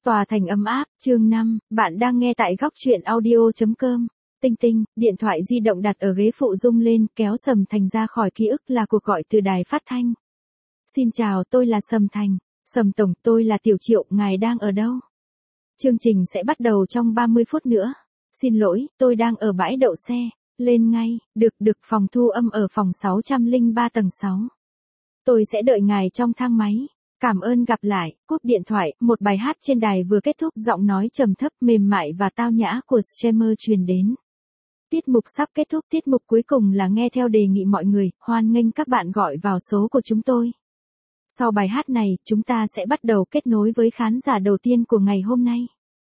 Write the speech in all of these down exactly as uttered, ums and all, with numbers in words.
Tòa thành ấm áp, chương năm, bạn đang nghe tại góc truyện audio.com. Tinh tinh, điện thoại di động đặt ở ghế phụ rung lên, kéo Sầm Thành ra khỏi ký ức là cuộc gọi từ đài phát thanh. Xin chào, tôi là Sầm Thành. Sầm Tổng, tôi là Tiểu Triệu, ngài đang ở đâu? Chương trình sẽ bắt đầu trong ba mươi phút nữa. Xin lỗi, tôi đang ở bãi đậu xe. Lên ngay, được, được, phòng thu âm ở phòng sáu không ba tầng sáu. Tôi sẽ đợi ngài trong thang máy. Cảm ơn, gặp lại. Cúp điện thoại, một bài hát trên đài vừa kết thúc, giọng nói trầm thấp, mềm mại và tao nhã của streamer truyền đến. Tiết mục sắp kết thúc, tiết mục cuối cùng là nghe theo đề nghị mọi người, hoan nghênh các bạn gọi vào số của chúng tôi. Sau bài hát này, chúng ta sẽ bắt đầu kết nối với khán giả đầu tiên của ngày hôm nay.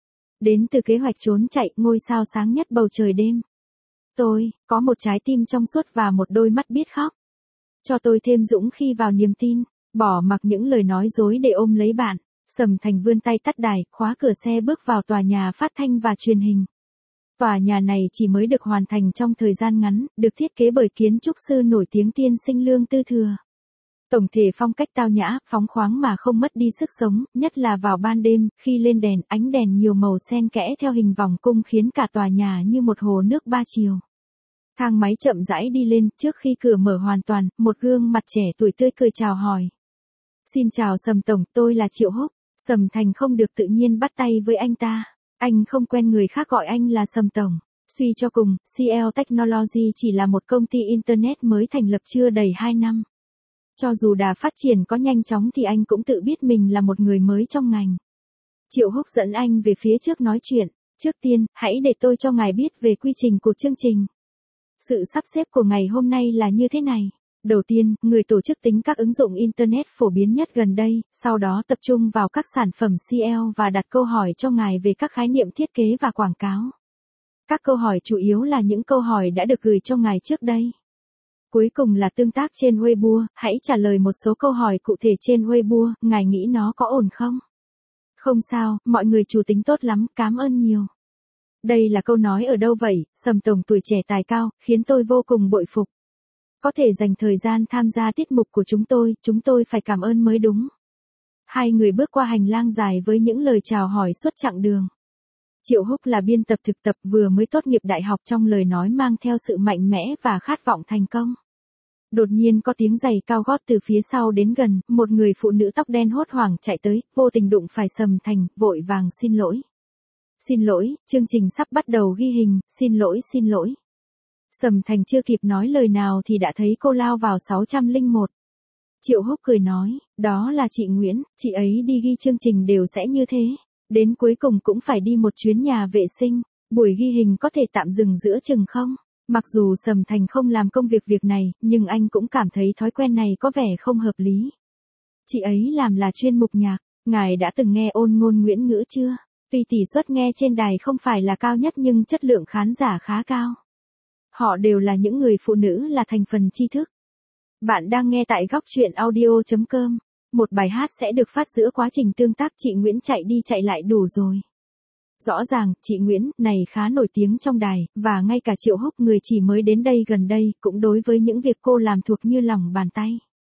Đến từ kế hoạch trốn chạy, ngôi sao sáng nhất bầu trời đêm. Tôi, có một trái tim trong suốt và một đôi mắt biết khóc. Cho tôi thêm dũng khí vào niềm tin. Bỏ mặc những lời nói dối để ôm lấy bạn, Sầm Thành vươn tay tắt đài, khóa cửa xe bước vào tòa nhà phát thanh và truyền hình. Tòa nhà này chỉ mới được hoàn thành trong thời gian ngắn, được thiết kế bởi kiến trúc sư nổi tiếng tiên sinh Lương Tư Thừa. Tổng thể phong cách tao nhã, phóng khoáng mà không mất đi sức sống, nhất là vào ban đêm, khi lên đèn, ánh đèn nhiều màu xen kẽ theo hình vòng cung khiến cả tòa nhà như một hồ nước ba chiều. Thang máy chậm rãi đi lên, trước khi cửa mở hoàn toàn, một gương mặt trẻ tuổi tươi cười chào hỏi. Xin chào Sầm Tổng, tôi là Triệu Húc. Sầm Thành không được tự nhiên bắt tay với anh ta. Anh không quen người khác gọi anh là Sầm Tổng. Suy cho cùng, xê lờ Technology chỉ là một công ty Internet mới thành lập chưa đầy hai năm. Cho dù đà phát triển có nhanh chóng thì anh cũng tự biết mình là một người mới trong ngành. Triệu Húc dẫn anh về phía trước nói chuyện. Trước tiên, hãy để tôi cho ngài biết về quy trình của chương trình. Sự sắp xếp của ngày hôm nay là như thế này. Đầu tiên, người tổ chức tính các ứng dụng Internet phổ biến nhất gần đây, sau đó tập trung vào các sản phẩm xê lờ và đặt câu hỏi cho ngài về các khái niệm thiết kế và quảng cáo. Các câu hỏi chủ yếu là những câu hỏi đã được gửi cho ngài trước đây. Cuối cùng là tương tác trên Weibo, hãy trả lời một số câu hỏi cụ thể trên Weibo, ngài nghĩ nó có ổn không? Không sao, mọi người chủ tính tốt lắm, cảm ơn nhiều. Đây là câu nói ở đâu vậy, Sầm Tổng tuổi trẻ tài cao, khiến tôi vô cùng bội phục. Có thể dành thời gian tham gia tiết mục của chúng tôi, chúng tôi phải cảm ơn mới đúng. Hai người bước qua hành lang dài với những lời chào hỏi suốt chặng đường. Triệu Húc là biên tập thực tập vừa mới tốt nghiệp đại học, trong lời nói mang theo sự mạnh mẽ và khát vọng thành công. Đột nhiên có tiếng giày cao gót từ phía sau đến gần, một người phụ nữ tóc đen hốt hoảng chạy tới, vô tình đụng phải Sầm Thành, vội vàng xin lỗi. Xin lỗi, chương trình sắp bắt đầu ghi hình, xin lỗi xin lỗi. Sầm Thành chưa kịp nói lời nào thì đã thấy cô lao vào sáu không một. Triệu Húc cười nói, đó là chị Nguyễn, chị ấy đi ghi chương trình đều sẽ như thế. Đến cuối cùng cũng phải đi một chuyến nhà vệ sinh, buổi ghi hình có thể tạm dừng giữa chừng không? Mặc dù Sầm Thành không làm công việc việc này, nhưng anh cũng cảm thấy thói quen này có vẻ không hợp lý. Chị ấy làm là chuyên mục nhạc, ngài đã từng nghe ôn ngôn Nguyễn ngữ chưa? Tuy tỷ suất nghe trên đài không phải là cao nhất nhưng chất lượng khán giả khá cao. Họ đều là những người phụ nữ là thành phần tri thức. Bạn đang nghe tại góc truyện audio.com. Một bài hát sẽ được phát giữa quá trình tương tác, chị Nguyễn chạy đi chạy lại đủ rồi. Rõ ràng, chị Nguyễn này khá nổi tiếng trong đài, và ngay cả Triệu Húc, người chỉ mới đến đây gần đây, cũng đối với những việc cô làm thuộc như lòng bàn tay.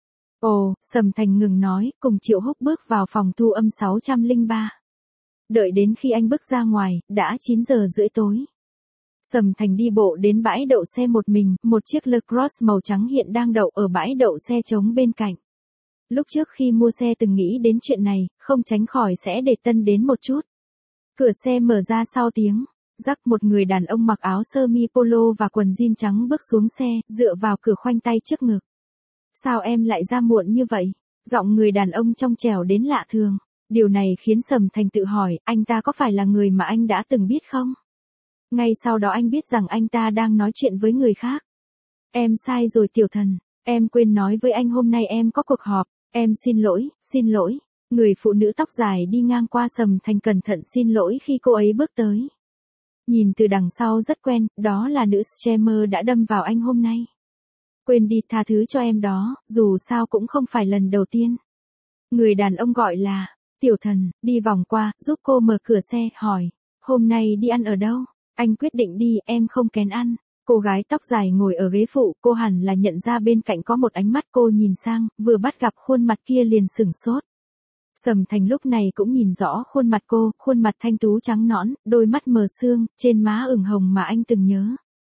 Ồ, Sầm Thành ngừng nói, cùng Triệu Húc bước vào phòng thu âm sáu không ba. Đợi đến khi anh bước ra ngoài, đã chín giờ rưỡi tối. Sầm Thành đi bộ đến bãi đậu xe một mình, một chiếc Lacrosse màu trắng hiện đang đậu ở bãi đậu xe trống bên cạnh. Lúc trước khi mua xe từng nghĩ đến chuyện này, không tránh khỏi sẽ để tâm đến một chút. Cửa xe mở ra sau tiếng rắc, một người đàn ông mặc áo sơ mi polo và quần jean trắng bước xuống xe, dựa vào cửa khoanh tay trước ngực. Sao em lại ra muộn như vậy? Giọng người đàn ông trong trẻo đến lạ thường. Điều này khiến Sầm Thành tự hỏi, anh ta có phải là người mà anh đã từng biết không? Ngay sau đó anh biết rằng anh ta đang nói chuyện với người khác. Em sai rồi Tiểu Thần, em quên nói với anh hôm nay em có cuộc họp, em xin lỗi, xin lỗi. Người phụ nữ tóc dài đi ngang qua Sầm Thành cẩn thận xin lỗi khi cô ấy bước tới. Nhìn từ đằng sau rất quen, đó là nữ streamer đã đâm vào anh hôm nay. Quên đi, tha thứ cho em đó, dù sao cũng không phải lần đầu tiên. Người đàn ông gọi là Tiểu Thần, đi vòng qua, giúp cô mở cửa xe, hỏi, hôm nay đi ăn ở đâu? Anh quyết định đi, em không kén ăn. Cô gái tóc dài ngồi ở ghế phụ, cô hẳn là nhận ra bên cạnh có một ánh mắt, cô nhìn sang, vừa bắt gặp khuôn mặt kia liền sửng sốt. Sầm Thành lúc này cũng nhìn rõ khuôn mặt cô, khuôn mặt thanh tú trắng nõn, đôi mắt mờ sương, trên má ửng hồng mà anh từng nhớ.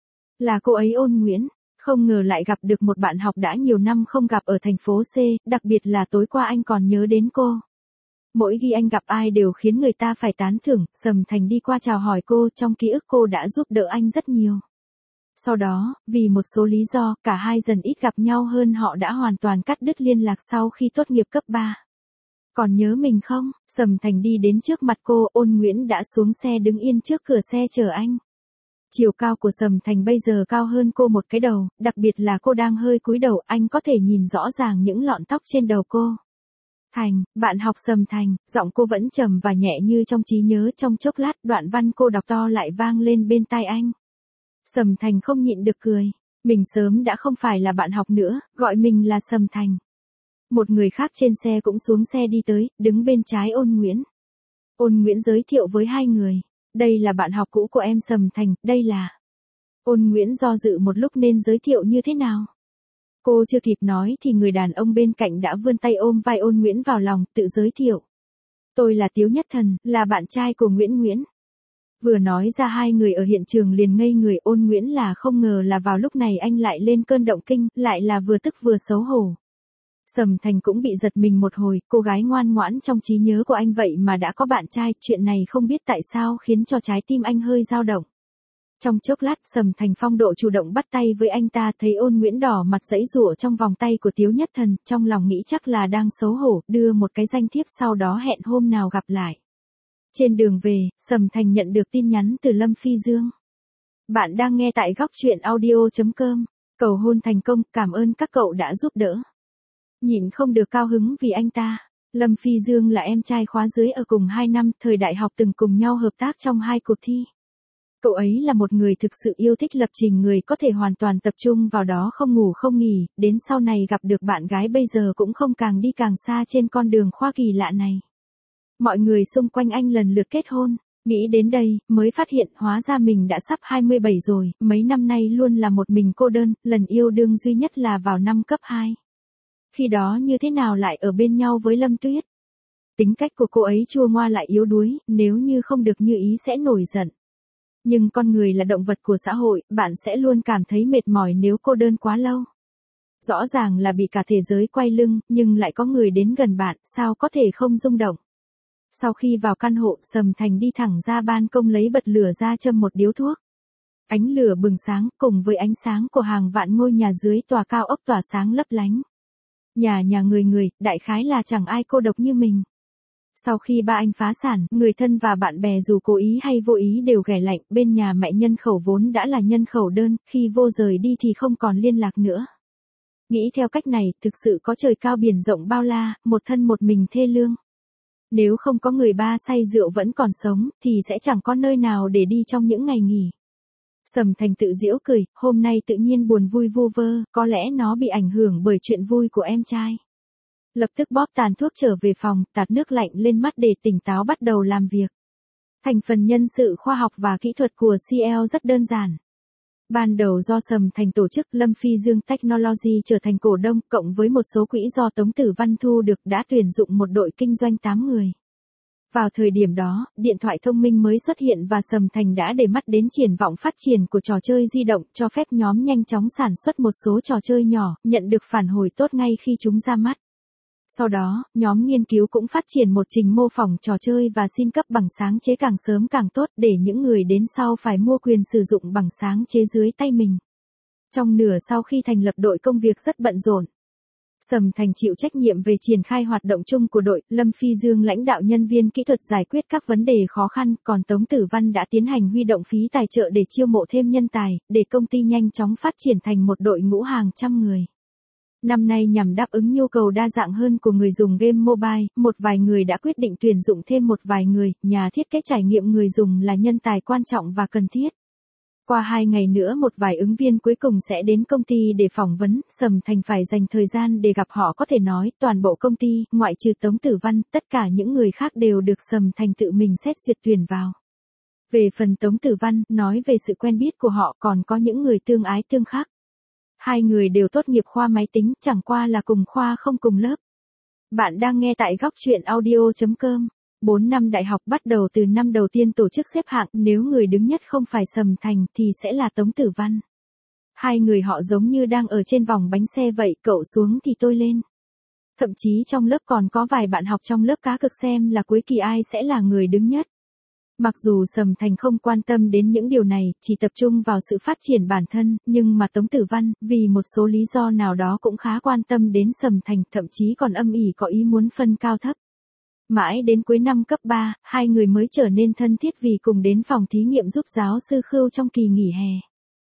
Là cô ấy Ôn Nguyễn, không ngờ lại gặp được một bạn học đã nhiều năm không gặp ở thành phố C, đặc biệt là tối qua anh còn nhớ đến cô. Mỗi khi anh gặp ai đều khiến người ta phải tán thưởng, Sầm Thành đi qua chào hỏi cô, trong ký ức cô đã giúp đỡ anh rất nhiều. Sau đó, vì một số lý do, cả hai dần ít gặp nhau hơn, họ đã hoàn toàn cắt đứt liên lạc sau khi tốt nghiệp cấp ba. Còn nhớ mình không? Sầm Thành đi đến trước mặt cô, Ôn Nguyễn đã xuống xe đứng yên trước cửa xe chờ anh. Chiều cao của Sầm Thành bây giờ cao hơn cô một cái đầu, đặc biệt là cô đang hơi cúi đầu, anh có thể nhìn rõ ràng những lọn tóc trên đầu cô. Thành, bạn học Sầm Thành, giọng cô vẫn trầm và nhẹ như trong trí nhớ. Trong chốc lát, đoạn văn cô đọc to lại vang lên bên tai anh. Sầm Thành không nhịn được cười, mình sớm đã không phải là bạn học nữa, gọi mình là Sầm Thành. Một người khác trên xe cũng xuống xe đi tới, đứng bên trái Ôn Nguyễn. Ôn Nguyễn giới thiệu với hai người, đây là bạn học cũ của em Sầm Thành, đây là... Ôn Nguyễn do dự một lúc nên giới thiệu như thế nào. Cô chưa kịp nói thì người đàn ông bên cạnh đã vươn tay ôm vai Ôn Nguyễn vào lòng, tự giới thiệu. Tôi là Tiếu Nhất Thần, là bạn trai của Nguyễn Nguyễn. Vừa nói ra hai người ở hiện trường liền ngây người. Ôn Nguyễn là không ngờ là vào lúc này anh lại lên cơn động kinh, lại là vừa tức vừa xấu hổ. Sầm Thành cũng bị giật mình một hồi, cô gái ngoan ngoãn trong trí nhớ của anh vậy mà đã có bạn trai, chuyện này không biết tại sao khiến cho trái tim anh hơi dao động. Trong chốc lát, Sầm Thành phong độ chủ động bắt tay với anh ta, thấy Ôn Nguyễn đỏ mặt giãy giụa trong vòng tay của Tiếu Nhất Thần, trong lòng nghĩ chắc là đang xấu hổ, đưa một cái danh thiếp sau đó hẹn hôm nào gặp lại. Trên đường về, Sầm Thành nhận được tin nhắn từ Lâm Phi Dương. Bạn đang nghe tại góc truyện audio chấm com. Cầu hôn thành công, cảm ơn các cậu đã giúp đỡ. Nhịn không được cao hứng vì anh ta. Lâm Phi Dương là em trai khóa dưới ở cùng hai năm, thời đại học từng cùng nhau hợp tác trong hai cuộc thi. Cậu ấy là một người thực sự yêu thích lập trình, người có thể hoàn toàn tập trung vào đó không ngủ không nghỉ, đến sau này gặp được bạn gái bây giờ cũng không càng đi càng xa trên con đường khoa kỳ lạ này. Mọi người xung quanh anh lần lượt kết hôn, nghĩ đến đây, mới phát hiện hóa ra mình đã sắp hai mươi bảy rồi, mấy năm nay luôn là một mình cô đơn, lần yêu đương duy nhất là vào năm cấp hai. Khi đó như thế nào lại ở bên nhau với Lâm Tuyết? Tính cách của cô ấy chua ngoa lại yếu đuối, nếu như không được như ý sẽ nổi giận. Nhưng con người là động vật của xã hội, bạn sẽ luôn cảm thấy mệt mỏi nếu cô đơn quá lâu. Rõ ràng là bị cả thế giới quay lưng, nhưng lại có người đến gần bạn, sao có thể không rung động. Sau khi vào căn hộ, Sầm Thành đi thẳng ra ban công lấy bật lửa ra châm một điếu thuốc. Ánh lửa bừng sáng, cùng với ánh sáng của hàng vạn ngôi nhà dưới tòa cao ốc tỏa sáng lấp lánh. Nhà nhà người người, đại khái là chẳng ai cô độc như mình. Sau khi ba anh phá sản, người thân và bạn bè dù cố ý hay vô ý đều ghẻ lạnh, bên nhà mẹ nhân khẩu vốn đã là nhân khẩu đơn, khi vô rời đi thì không còn liên lạc nữa. Nghĩ theo cách này, thực sự có trời cao biển rộng bao la, một thân một mình thê lương. Nếu không có người ba say rượu vẫn còn sống, thì sẽ chẳng có nơi nào để đi trong những ngày nghỉ. Sầm Thành tự giễu cười, hôm nay tự nhiên buồn vui vu vơ, có lẽ nó bị ảnh hưởng bởi chuyện vui của em trai. Lập tức bóp tàn thuốc trở về phòng, tạt nước lạnh lên mắt để tỉnh táo bắt đầu làm việc. Thành phần nhân sự khoa học và kỹ thuật của xê lờ rất đơn giản. Ban đầu do Sầm Thành tổ chức, Lâm Phi Dương Technology trở thành cổ đông, cộng với một số quỹ do Tống Tử Văn thu được đã tuyển dụng một đội kinh doanh tám người. Vào thời điểm đó, điện thoại thông minh mới xuất hiện và Sầm Thành đã để mắt đến triển vọng phát triển của trò chơi di động, cho phép nhóm nhanh chóng sản xuất một số trò chơi nhỏ, nhận được phản hồi tốt ngay khi chúng ra mắt. Sau đó, nhóm nghiên cứu cũng phát triển một trình mô phỏng trò chơi và xin cấp bằng sáng chế càng sớm càng tốt để những người đến sau phải mua quyền sử dụng bằng sáng chế dưới tay mình. Trong nửa sau khi thành lập đội, công việc rất bận rộn. Sầm Thành chịu trách nhiệm về triển khai hoạt động chung của đội, Lâm Phi Dương lãnh đạo nhân viên kỹ thuật giải quyết các vấn đề khó khăn, còn Tống Tử Văn đã tiến hành huy động phí tài trợ để chiêu mộ thêm nhân tài, để công ty nhanh chóng phát triển thành một đội ngũ hàng trăm người. Năm nay nhằm đáp ứng nhu cầu đa dạng hơn của người dùng game mobile, một vài người đã quyết định tuyển dụng thêm một vài người, nhà thiết kế trải nghiệm người dùng là nhân tài quan trọng và cần thiết. Qua hai ngày nữa một vài ứng viên cuối cùng sẽ đến công ty để phỏng vấn, Sầm Thành phải dành thời gian để gặp họ, có thể nói toàn bộ công ty, ngoại trừ Tống Tử Văn, tất cả những người khác đều được Sầm Thành tự mình xét duyệt tuyển vào. Về phần Tống Tử Văn, nói về sự quen biết của họ còn có những người tương ái tương khắc. Hai người đều tốt nghiệp khoa máy tính, chẳng qua là cùng khoa không cùng lớp. Bạn đang nghe tại góc chuyện audio chấm com. bốn năm đại học bắt đầu từ năm đầu tiên tổ chức xếp hạng, nếu người đứng nhất không phải Sầm Thành thì sẽ là Tống Tử Văn. Hai người họ giống như đang ở trên vòng bánh xe vậy, cậu xuống thì tôi lên. Thậm chí trong lớp còn có vài bạn học trong lớp cá cược xem là cuối kỳ ai sẽ là người đứng nhất. Mặc dù Sầm Thành không quan tâm đến những điều này, chỉ tập trung vào sự phát triển bản thân, nhưng mà Tống Tử Văn, vì một số lý do nào đó cũng khá quan tâm đến Sầm Thành, thậm chí còn âm ỉ có ý muốn phân cao thấp. Mãi đến cuối năm cấp ba, hai người mới trở nên thân thiết vì cùng đến phòng thí nghiệm giúp giáo sư Khưu trong kỳ nghỉ hè.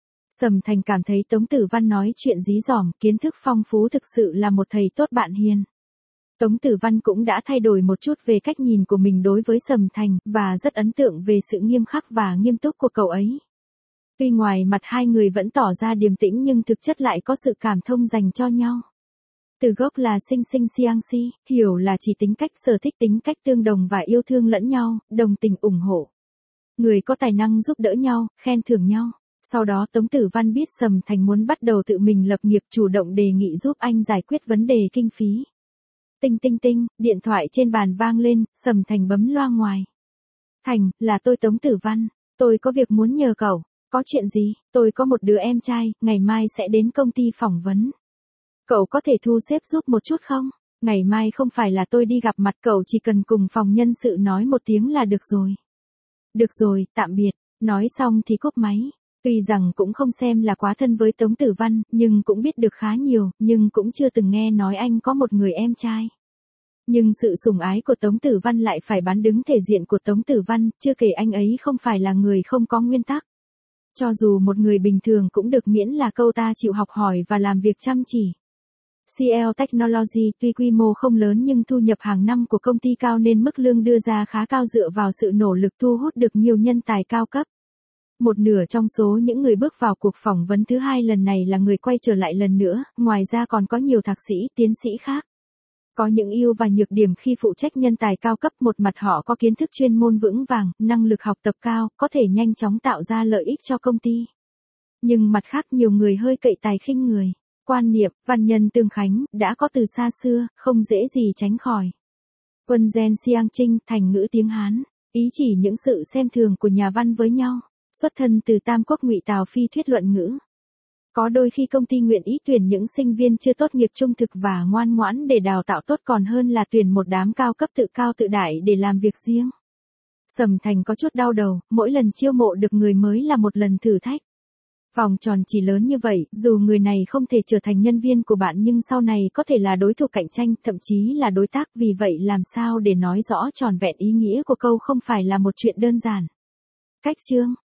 Sầm Thành cảm thấy Tống Tử Văn nói chuyện dí dỏm, kiến thức phong phú, thực sự là một thầy tốt bạn hiền. Tống Tử Văn cũng đã thay đổi một chút về cách nhìn của mình đối với Sầm Thành, và rất ấn tượng về sự nghiêm khắc và nghiêm túc của cậu ấy. Tuy ngoài mặt hai người vẫn tỏ ra điềm tĩnh nhưng thực chất lại có sự cảm thông dành cho nhau. Từ gốc là sinh sinh siang si, hiểu là chỉ tính cách, sở thích, tính cách tương đồng và yêu thương lẫn nhau, đồng tình ủng hộ. Người có tài năng giúp đỡ nhau, khen thưởng nhau. Sau đó Tống Tử Văn biết Sầm Thành muốn bắt đầu tự mình lập nghiệp, chủ động đề nghị giúp anh giải quyết vấn đề kinh phí. Tinh tinh tinh, điện thoại trên bàn vang lên, Sầm Thành bấm loa ngoài. Thành, là tôi Tống Tử Văn, tôi có việc muốn nhờ cậu. Có chuyện gì? Tôi có một đứa em trai, ngày mai sẽ đến công ty phỏng vấn. Cậu có thể thu xếp giúp một chút không? Ngày mai không phải là tôi đi gặp mặt, cậu chỉ cần cùng phòng nhân sự nói một tiếng là được rồi. Được rồi, tạm biệt. Nói xong thì cúp máy. Tuy rằng cũng không xem là quá thân với Tống Tử Văn, nhưng cũng biết được khá nhiều, nhưng cũng chưa từng nghe nói anh có một người em trai. Nhưng sự sủng ái của Tống Tử Văn lại phải bán đứng thể diện của Tống Tử Văn, chưa kể anh ấy không phải là người không có nguyên tắc. Cho dù một người bình thường cũng được, miễn là câu ta chịu học hỏi và làm việc chăm chỉ. xê lờ Technology tuy quy mô không lớn nhưng thu nhập hàng năm của công ty cao nên mức lương đưa ra khá cao dựa vào sự nỗ lực thu hút được nhiều nhân tài cao cấp. Một nửa trong số những người bước vào cuộc phỏng vấn thứ hai lần này là người quay trở lại lần nữa, ngoài ra còn có nhiều thạc sĩ, tiến sĩ khác. Có những ưu và nhược điểm khi phụ trách nhân tài cao cấp, một mặt họ có kiến thức chuyên môn vững vàng, năng lực học tập cao, có thể nhanh chóng tạo ra lợi ích cho công ty. Nhưng mặt khác nhiều người hơi cậy tài khinh người. Quan niệm, văn nhân tương khánh, đã có từ xa xưa, không dễ gì tránh khỏi. Quân gen siang trinh, thành ngữ tiếng Hán, ý chỉ những sự xem thường của nhà văn với nhau. Xuất thân từ Tam Quốc Ngụy Tào phi thuyết luận ngữ. Có đôi khi công ty nguyện ý tuyển những sinh viên chưa tốt nghiệp trung thực và ngoan ngoãn để đào tạo tốt còn hơn là tuyển một đám cao cấp tự cao tự đại để làm việc riêng. Sầm Thành có chút đau đầu, mỗi lần chiêu mộ được người mới là một lần thử thách. Vòng tròn chỉ lớn như vậy, dù người này không thể trở thành nhân viên của bạn nhưng sau này có thể là đối thủ cạnh tranh, thậm chí là đối tác, vì vậy làm sao để nói rõ tròn vẹn ý nghĩa của câu không phải là một chuyện đơn giản. Cách chương